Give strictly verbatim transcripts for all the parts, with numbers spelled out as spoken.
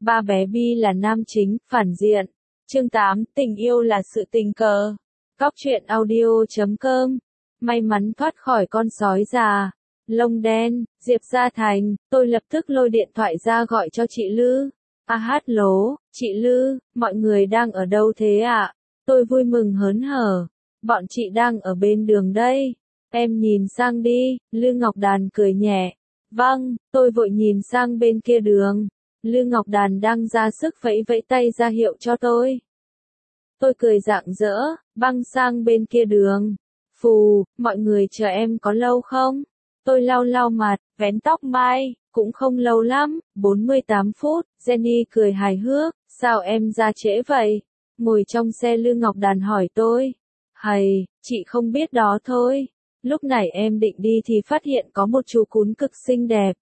Ba bé Bi là nam chính, phản diện. Chương tám, tình yêu là sự tình cờ. Cóc truyện audio chấm com. May mắn thoát khỏi con sói già. Lông đen, Diệp Gia Thành, tôi lập tức lôi điện thoại ra gọi cho chị Lư. A hát lố, chị Lư, mọi người đang ở đâu thế ạ? Tôi vui mừng hớn hở. Bọn chị đang ở bên đường đây. Em nhìn sang đi, Lư Ngọc Đàn cười nhẹ. Vâng, tôi vội nhìn sang bên kia đường. Lư Ngọc Đàn đang ra sức vẫy vẫy tay ra hiệu cho tôi. Tôi cười rạng rỡ, băng sang bên kia đường. Phù, mọi người chờ em có lâu không? Tôi lau lau mặt, vén tóc mai, cũng không lâu lắm, bốn mươi tám phút, Jenny cười hài hước, sao em ra trễ vậy? Ngồi trong xe Lư Ngọc Đàn hỏi tôi. Hầy, chị không biết đó thôi. Lúc này em định đi thì phát hiện có một chú cún cực xinh đẹp.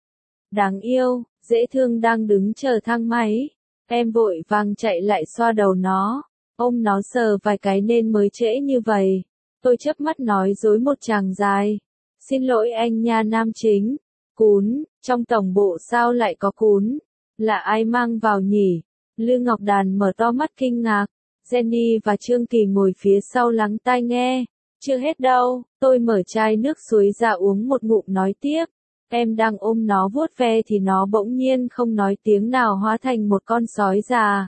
Đáng yêu, dễ thương đang đứng chờ thang máy. Em vội vàng chạy lại xoa đầu nó. Ôm nó sờ vài cái nên mới trễ như vậy. Tôi chớp mắt nói dối một tràng dài. Xin lỗi anh nha nam chính. Cún, trong tổng bộ sao lại có cún? Là ai mang vào nhỉ? Lư Ngọc Đàn mở to mắt kinh ngạc. Jenny và Trương Kỳ ngồi phía sau lắng tai nghe. Chưa hết đâu, tôi mở chai nước suối ra uống một ngụm nói tiếp. Em đang ôm nó vuốt ve thì nó bỗng nhiên không nói tiếng nào hóa thành một con sói già.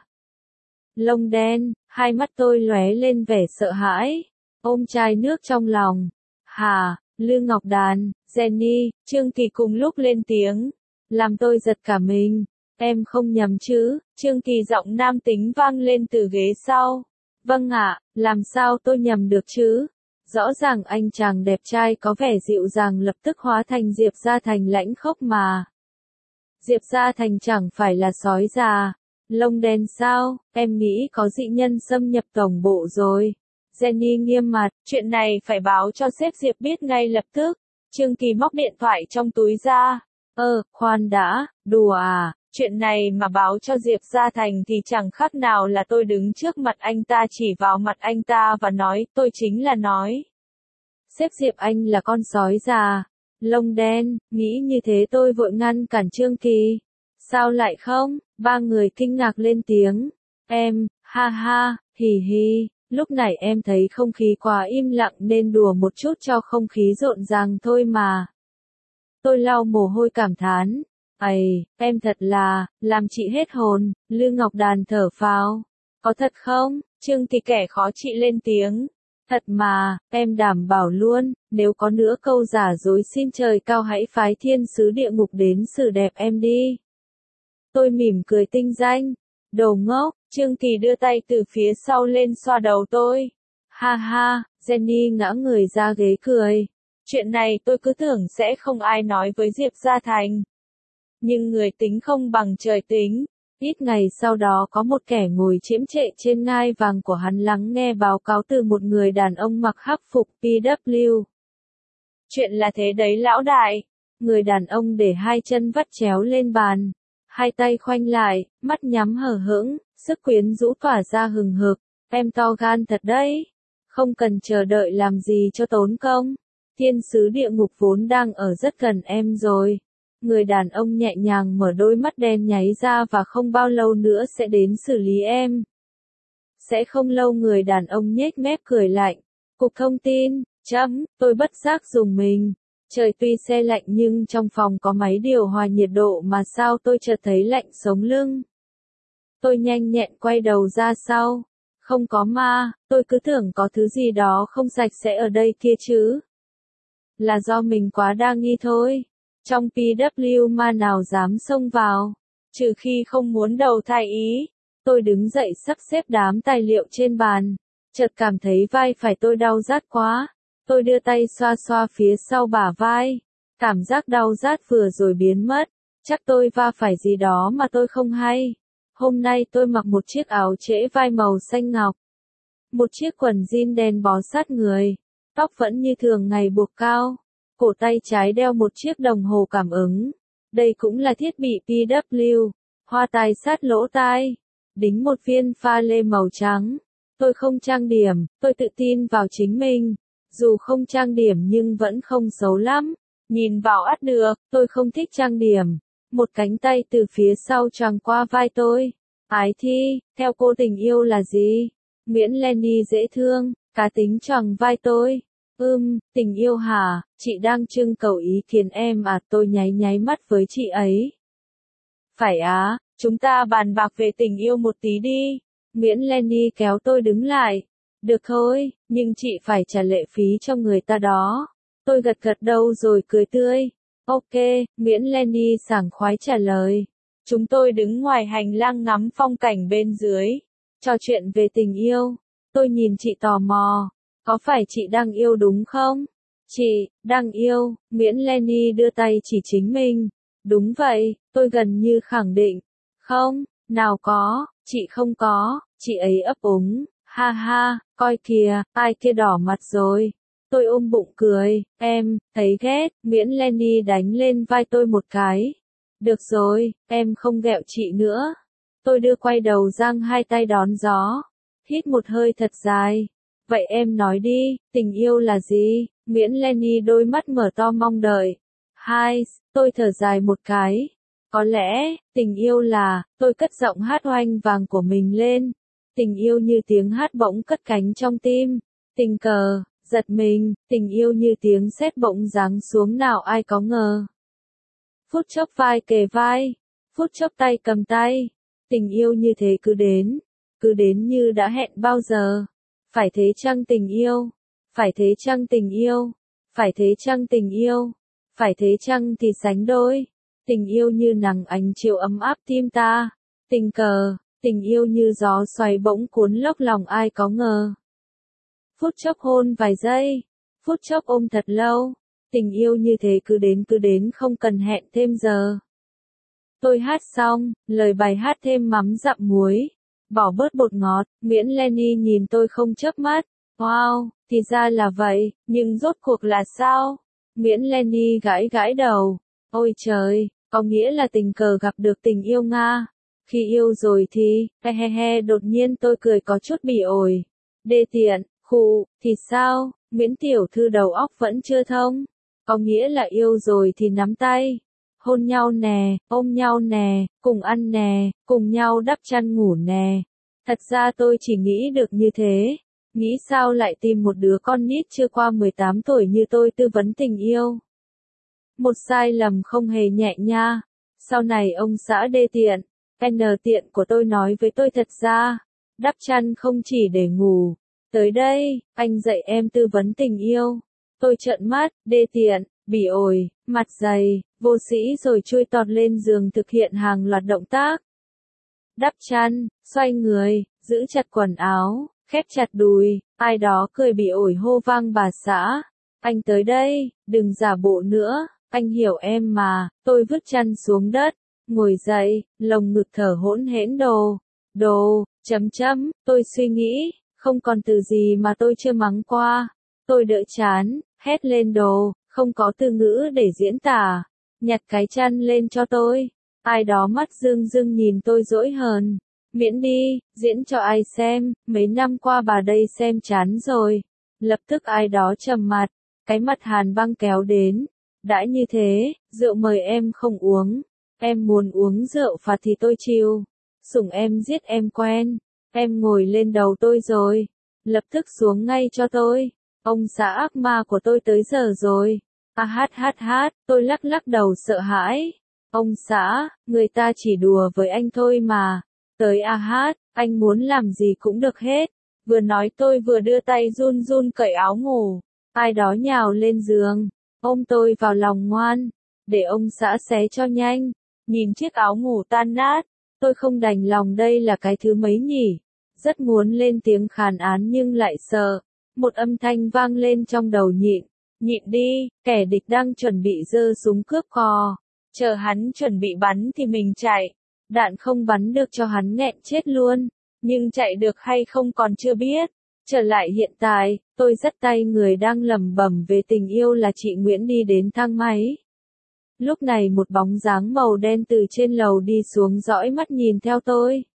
Lông đen, hai mắt tôi lóe lên vẻ sợ hãi. Ôm chai nước trong lòng. Hà, Lư Ngọc Đàn, Jenny, Trương Kỳ cùng lúc lên tiếng. Làm tôi giật cả mình. Em không nhầm chứ? Trương Kỳ giọng nam tính vang lên từ ghế sau. Vâng ạ, làm sao tôi nhầm được chứ? Rõ ràng anh chàng đẹp trai có vẻ dịu dàng lập tức hóa thành Diệp Gia Thành lãnh khốc mà. Diệp Gia Thành chẳng phải là sói già. Lông đen sao? Em nghĩ có dị nhân xâm nhập tổng bộ rồi. Jenny nghiêm mặt, chuyện này phải báo cho sếp Diệp biết ngay lập tức. Trương Kỳ móc điện thoại trong túi ra. Ơ, khoan đã, đùa à, chuyện này mà báo cho Diệp Gia Thành thì chẳng khác nào là tôi đứng trước mặt anh ta chỉ vào mặt anh ta và nói, tôi chính là nói. Sếp Diệp anh là con sói già. Lông đen, nghĩ như thế tôi vội ngăn cản Trương Kỳ. Sao lại không? Ba người kinh ngạc lên tiếng. Em, ha ha, hì hì. Lúc này em thấy không khí quá im lặng nên đùa một chút cho không khí rộn ràng thôi mà. Tôi lau mồ hôi cảm thán. Ây, em thật là, làm chị hết hồn. Lư Ngọc Đàn thở phào. Có thật không? Trương Kỳ kẻ khó chị lên tiếng. Thật mà, em đảm bảo luôn, nếu có nữa câu giả dối xin trời cao hãy phái thiên sứ địa ngục đến xử đẹp em đi. Tôi mỉm cười tinh danh. Đồ ngốc, Trương Kỳ đưa tay từ phía sau lên xoa đầu tôi. Ha ha, Jenny ngã người ra ghế cười. Chuyện này tôi cứ tưởng sẽ không ai nói với Diệp Gia Thành. Nhưng người tính không bằng trời tính. Ít ngày sau đó có một kẻ ngồi chiếm trệ trên ngai vàng của hắn lắng nghe báo cáo từ một người đàn ông mặc hắc phục pê vê kép. Chuyện là thế đấy lão đại. Người đàn ông để hai chân vắt chéo lên bàn. Hai tay khoanh lại, mắt nhắm hờ hững, sức quyến rũ tỏa ra hừng hực. Em to gan thật đấy. Không cần chờ đợi làm gì cho tốn công. Thiên sứ địa ngục vốn đang ở rất gần em rồi. Người đàn ông nhẹ nhàng mở đôi mắt đen nháy ra và không bao lâu nữa sẽ đến xử lý em. Sẽ không lâu người đàn ông nhếch mép cười lạnh. Cục thông tin, chấm, tôi bất giác dùng mình. Trời tuy se lạnh nhưng trong phòng có máy điều hòa nhiệt độ mà sao tôi chợt thấy lạnh sống lưng. Tôi nhanh nhẹn quay đầu ra sau. Không có ma, tôi cứ tưởng có thứ gì đó không sạch sẽ ở đây kia chứ. Là do mình quá đa nghi thôi. Trong pê vê kép ma nào dám xông vào. Trừ khi không muốn đầu thai ý. Tôi đứng dậy sắp xếp đám tài liệu trên bàn. Chợt cảm thấy vai phải tôi đau rát quá. Tôi đưa tay xoa xoa phía sau bả vai. Cảm giác đau rát vừa rồi biến mất. Chắc tôi va phải gì đó mà tôi không hay. Hôm nay tôi mặc một chiếc áo trễ vai màu xanh ngọc. Một chiếc quần jean đen bó sát người. Tóc vẫn như thường ngày buộc cao. Cổ tay trái đeo một chiếc đồng hồ cảm ứng. Đây cũng là thiết bị pê vê kép. Hoa tai sát lỗ tai. Đính một viên pha lê màu trắng. Tôi không trang điểm, tôi tự tin vào chính mình. Dù không trang điểm nhưng vẫn không xấu lắm. Nhìn vào ắt được, tôi không thích trang điểm. Một cánh tay từ phía sau choàng qua vai tôi. Ái Thi, theo cô tình yêu là gì? Nguyễn Lenny dễ thương, cá tính choàng vai tôi. Ừm, tình yêu hả, chị đang trưng cầu ý kiến em à, tôi nháy nháy mắt với chị ấy. Phải á, chúng ta bàn bạc về tình yêu một tí đi. Nguyễn Lenny kéo tôi đứng lại. Được thôi, nhưng chị phải trả lệ phí cho người ta đó. Tôi gật gật đầu rồi cười tươi. Ok, Nguyễn Lenny sảng khoái trả lời. Chúng tôi đứng ngoài hành lang ngắm phong cảnh bên dưới. Trò chuyện về tình yêu. Tôi nhìn chị tò mò. Có phải chị đang yêu đúng không? Chị, đang yêu, Nguyễn Lenny đưa tay chỉ chính mình. Đúng vậy, tôi gần như khẳng định. Không, nào có, chị không có, chị ấy ấp úng. Ha ha, coi kìa, ai kia đỏ mặt rồi. Tôi ôm bụng cười, em, thấy ghét, Nguyễn Lenny đánh lên vai tôi một cái. Được rồi, em không ghẹo chị nữa. Tôi đưa quay đầu giang hai tay đón gió. Hít một hơi thật dài. Vậy em nói đi, tình yêu là gì? Nguyễn Lenny đôi mắt mở to mong đợi. Hai, tôi thở dài một cái. Có lẽ, tình yêu là, tôi cất giọng hát oanh vàng của mình lên. Tình yêu như tiếng hát bỗng cất cánh trong tim. Tình cờ, giật mình, tình yêu như tiếng sét bỗng giáng xuống nào ai có ngờ. Phút chốc vai kề vai, phút chốc tay cầm tay. Tình yêu như thế cứ đến, cứ đến như đã hẹn bao giờ. Phải thế chăng tình yêu? Phải thế chăng tình yêu? Phải thế chăng tình yêu? Phải thế chăng thì sánh đôi? Tình yêu như nắng ánh chiều ấm áp tim ta. Tình cờ, tình yêu như gió xoáy bỗng cuốn lốc lòng ai có ngờ. Phút chốc hôn vài giây, phút chốc ôm thật lâu. Tình yêu như thế cứ đến cứ đến không cần hẹn thêm giờ. Tôi hát xong, lời bài hát thêm mắm dặm muối. Bỏ bớt bột ngọt, Nguyễn Lenny nhìn tôi không chớp mắt. Wow, thì ra là vậy, nhưng rốt cuộc là sao? Nguyễn Lenny gãi gãi đầu. Ôi trời, có nghĩa là tình cờ gặp được tình yêu Nga. Khi yêu rồi thì, he he he đột nhiên tôi cười có chút bỉ ổi. Đê tiện, khụ, thì sao, Nguyễn tiểu thư đầu óc vẫn chưa thông. Có nghĩa là yêu rồi thì nắm tay. Hôn nhau nè, ôm nhau nè, cùng ăn nè, cùng nhau đắp chăn ngủ nè. Thật ra tôi chỉ nghĩ được như thế. Nghĩ sao lại tìm một đứa con nít chưa qua mười tám tuổi như tôi tư vấn tình yêu. Một sai lầm không hề nhẹ nha. Sau này ông xã đê tiện, N tiện của tôi nói với tôi thật ra, đắp chăn không chỉ để ngủ. Tới đây, anh dạy em tư vấn tình yêu. Tôi trợn mắt, đê tiện, bỉ ổi, mặt dày, vô sĩ rồi chui tọt lên giường thực hiện hàng loạt động tác. Đắp chăn, xoay người, giữ chặt quần áo, khép chặt đùi, ai đó cười bỉ ổi hô vang bà xã. Anh tới đây, đừng giả bộ nữa, anh hiểu em mà, tôi vứt chăn xuống đất, ngồi dậy, lồng ngực thở hỗn hển đồ, đồ, chấm chấm, tôi suy nghĩ, không còn từ gì mà tôi chưa mắng qua. Tôi đỡ chán, hét lên đồ, không có từ ngữ để diễn tả, nhặt cái chăn lên cho tôi. Ai đó mắt rưng rưng nhìn tôi dỗi hờn. Miễn đi, diễn cho ai xem, mấy năm qua bà đây xem chán rồi. Lập tức ai đó trầm mặt, cái mặt hàn băng kéo đến. Đã như thế, rượu mời em không uống. Em muốn uống rượu phạt thì tôi chịu. Sủng em giết em quen. Em ngồi lên đầu tôi rồi. Lập tức xuống ngay cho tôi. Ông xã ác ma của tôi tới giờ rồi. À hát hát hát, tôi lắc lắc đầu sợ hãi. Ông xã, người ta chỉ đùa với anh thôi mà. Tới a hát, anh muốn làm gì cũng được hết. Vừa nói tôi vừa đưa tay run run cởi áo ngủ. Ai đó nhào lên giường, ôm tôi vào lòng ngoan. Để ông xã xé cho nhanh. Nhìn chiếc áo ngủ tan nát. Tôi không đành lòng đây là cái thứ mấy nhỉ. Rất muốn lên tiếng khàn án nhưng lại sợ. Một âm thanh vang lên trong đầu nhịn. Nhịn đi, kẻ địch đang chuẩn bị giơ súng cướp cò. Chờ hắn chuẩn bị bắn thì mình chạy. Đạn không bắn được cho hắn nghẹn chết luôn. Nhưng chạy được hay không còn chưa biết. Trở lại hiện tại, tôi dắt tay người đang lẩm bẩm về tình yêu là chị Nguyễn đi đến thang máy. Lúc này một bóng dáng màu đen từ trên lầu đi xuống dõi mắt nhìn theo tôi.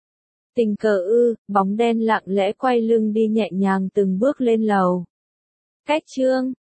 Tình cờ ư, bóng đen lặng lẽ quay lưng đi nhẹ nhàng từng bước lên lầu. Cách chương